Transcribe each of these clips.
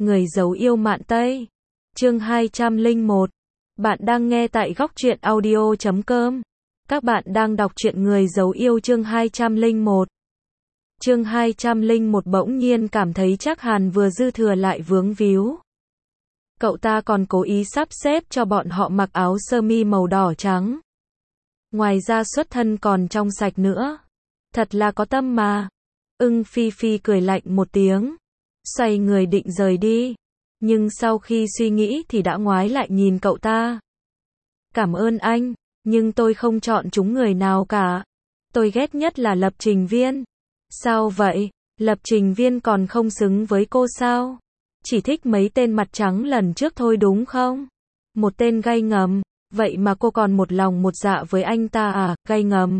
Người giấu yêu mạn Tây. Chương 201. Bạn đang nghe tại góc truyện audio.com. Các bạn đang đọc truyện Người giấu yêu chương 201. Chương 201 bỗng nhiên cảm thấy Trác Hàn vừa dư thừa lại vướng víu. Cậu ta còn cố ý sắp xếp cho bọn họ mặc áo sơ mi màu đỏ trắng. Ngoài ra xuất thân còn trong sạch nữa. Thật là có tâm mà. Phi Phi cười lạnh một tiếng. Xoay người định rời đi. Nhưng sau khi suy nghĩ thì đã ngoái lại nhìn cậu ta. Cảm ơn anh, nhưng tôi không chọn chúng người nào cả. Tôi ghét nhất là lập trình viên. Sao vậy? Lập trình viên còn không xứng với cô sao? Chỉ thích mấy tên mặt trắng lần trước thôi đúng không? Một tên gay ngầm. Vậy mà cô còn một lòng một dạ với anh ta à, gay ngầm.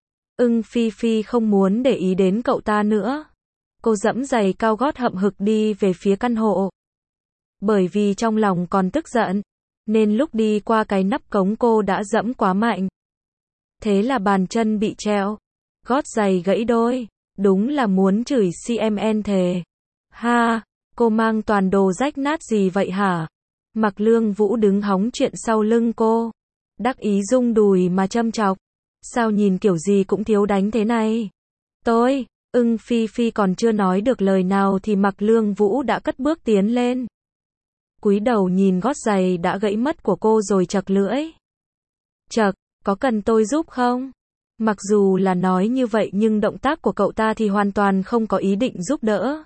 Phi Phi không muốn để ý đến cậu ta nữa. Cô giẫm giày cao gót hậm hực đi về phía căn hộ. Bởi vì trong lòng còn tức giận, nên lúc đi qua cái nắp cống cô đã giẫm quá mạnh. Thế là bàn chân bị trẹo, gót giày gãy đôi, đúng là muốn chửi CMN thề. Ha, cô mang toàn đồ rách nát gì vậy hả? Mạc Lương Vũ đứng hóng chuyện sau lưng cô, đắc ý rung đùi mà châm chọc. Sao nhìn kiểu gì cũng thiếu đánh thế này? Tôi, Phi Phi còn chưa nói được lời nào thì Mạc Lương Vũ đã cất bước tiến lên. Cúi đầu nhìn gót giày đã gãy mất của cô rồi chật lưỡi. Chật, có cần tôi giúp không? Mặc dù là nói như vậy nhưng động tác của cậu ta thì hoàn toàn không có ý định giúp đỡ.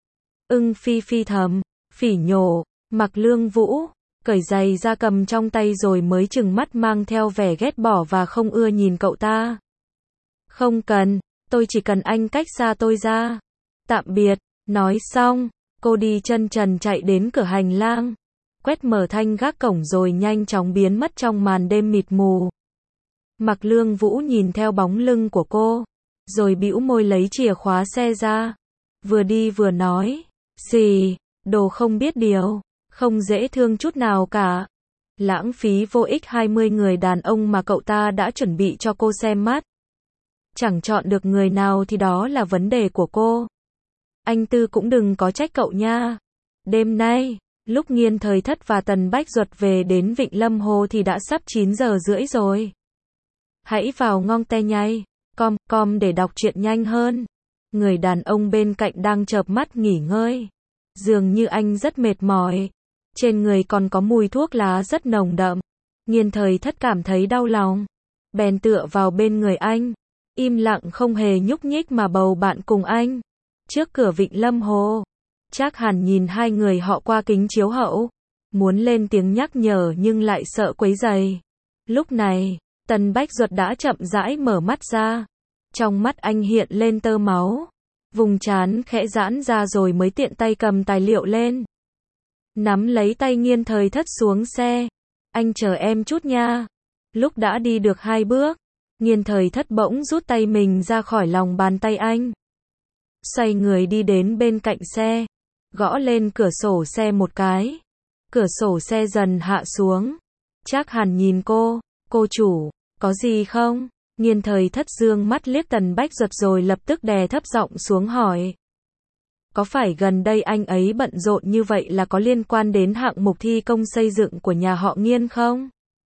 Phi Phi thầm, phỉ nhổ, Mạc Lương Vũ cởi giày ra cầm trong tay rồi mới trừng mắt mang theo vẻ ghét bỏ và không ưa nhìn cậu ta. Không cần, tôi chỉ cần anh cách xa tôi ra. Tạm biệt, nói xong, cô đi chân trần chạy đến cửa hành lang, quét mở thanh gác cổng rồi nhanh chóng biến mất trong màn đêm mịt mù. Mạc Lương Vũ nhìn theo bóng lưng của cô, rồi bĩu môi lấy chìa khóa xe ra, vừa đi vừa nói, "Gì, đồ không biết điều, không dễ thương chút nào cả." Lãng phí vô ích 20 người đàn ông mà cậu ta đã chuẩn bị cho cô xem mắt. Chẳng chọn được người nào thì đó là vấn đề của cô. Anh Tư cũng đừng có trách cậu nha. Đêm nay, lúc Nghiên Thời Thất và Tần Bách Duật về đến Vịnh Lâm Hồ thì đã sắp 9 giờ rưỡi rồi. Hãy vào ngong te nhay, com để đọc truyện nhanh hơn. Người đàn ông bên cạnh đang chợp mắt nghỉ ngơi. Dường như anh rất mệt mỏi. Trên người còn có mùi thuốc lá rất nồng đậm. Nghiên Thời Thất cảm thấy đau lòng. Bèn tựa vào bên người anh. Im lặng không hề nhúc nhích mà bầu bạn cùng anh. Trước cửa Vịnh Lâm Hồ, Trác Hàn nhìn hai người họ qua kính chiếu hậu. Muốn lên tiếng nhắc nhở nhưng lại sợ quấy rầy. Lúc này, Tần Bách Duật đã chậm rãi mở mắt ra. Trong mắt anh hiện lên tơ máu. Vùng trán khẽ giãn ra rồi mới tiện tay cầm tài liệu lên. Nắm lấy tay Nghiên Thời Thất xuống xe. Anh chờ em chút nha. Lúc đã đi được 2 bước, Nghiên Thời Thất bỗng rút tay mình ra khỏi lòng bàn tay anh. Xoay người đi đến bên cạnh xe, gõ lên cửa sổ xe một cái. Cửa sổ xe dần hạ xuống. Trác Hàn nhìn cô chủ, có gì không? Nghiên Thời Thất dương mắt liếc Tần Bách Duật rồi lập tức đè thấp giọng xuống hỏi. Có phải gần đây anh ấy bận rộn như vậy là có liên quan đến hạng mục thi công xây dựng của nhà họ Nghiên không?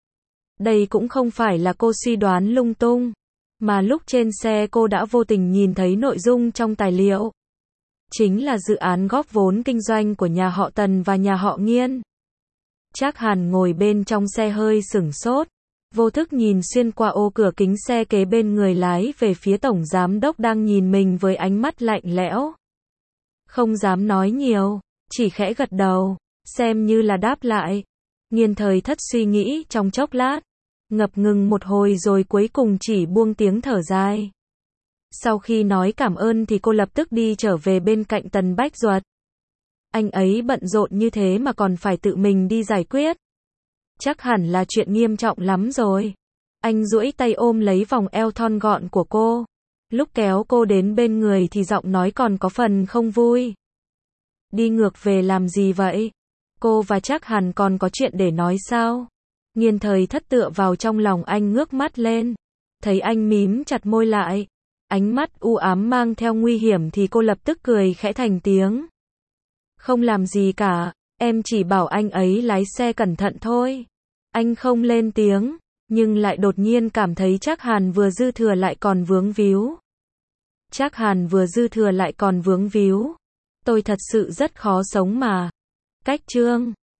Đây cũng không phải là cô suy đoán lung tung, mà lúc trên xe cô đã vô tình nhìn thấy nội dung trong tài liệu. Chính là dự án góp vốn kinh doanh của nhà họ Tần và nhà họ Nghiên. Trác Hàn ngồi bên trong xe hơi sửng sốt, vô thức nhìn xuyên qua ô cửa kính xe kế bên người lái về phía tổng giám đốc đang nhìn mình với ánh mắt lạnh lẽo. Không dám nói nhiều, chỉ khẽ gật đầu, xem như là đáp lại. Nghiên Thời Thất suy nghĩ trong chốc lát, ngập ngừng một hồi rồi cuối cùng chỉ buông tiếng thở dài. Sau khi nói cảm ơn thì cô lập tức đi trở về bên cạnh Tần Bách Duật. Anh ấy bận rộn như thế mà còn phải tự mình đi giải quyết. Chắc hẳn là chuyện nghiêm trọng lắm rồi. Anh duỗi tay ôm lấy vòng eo thon gọn của cô. Lúc kéo cô đến bên người thì giọng nói còn có phần không vui. Đi ngược về làm gì vậy? Cô và Trác Hàn còn có chuyện để nói sao? Nghiên Thời Thất tựa vào trong lòng anh ngước mắt lên. Thấy anh mím chặt môi lại. Ánh mắt u ám mang theo nguy hiểm thì cô lập tức cười khẽ thành tiếng. Không làm gì cả, em chỉ bảo anh ấy lái xe cẩn thận thôi. Anh không lên tiếng, nhưng lại đột nhiên cảm thấy Trác Hàn vừa dư thừa lại còn vướng víu. Trác Hàn vừa dư thừa lại còn vướng víu. Tôi thật sự rất khó sống mà. Cách chương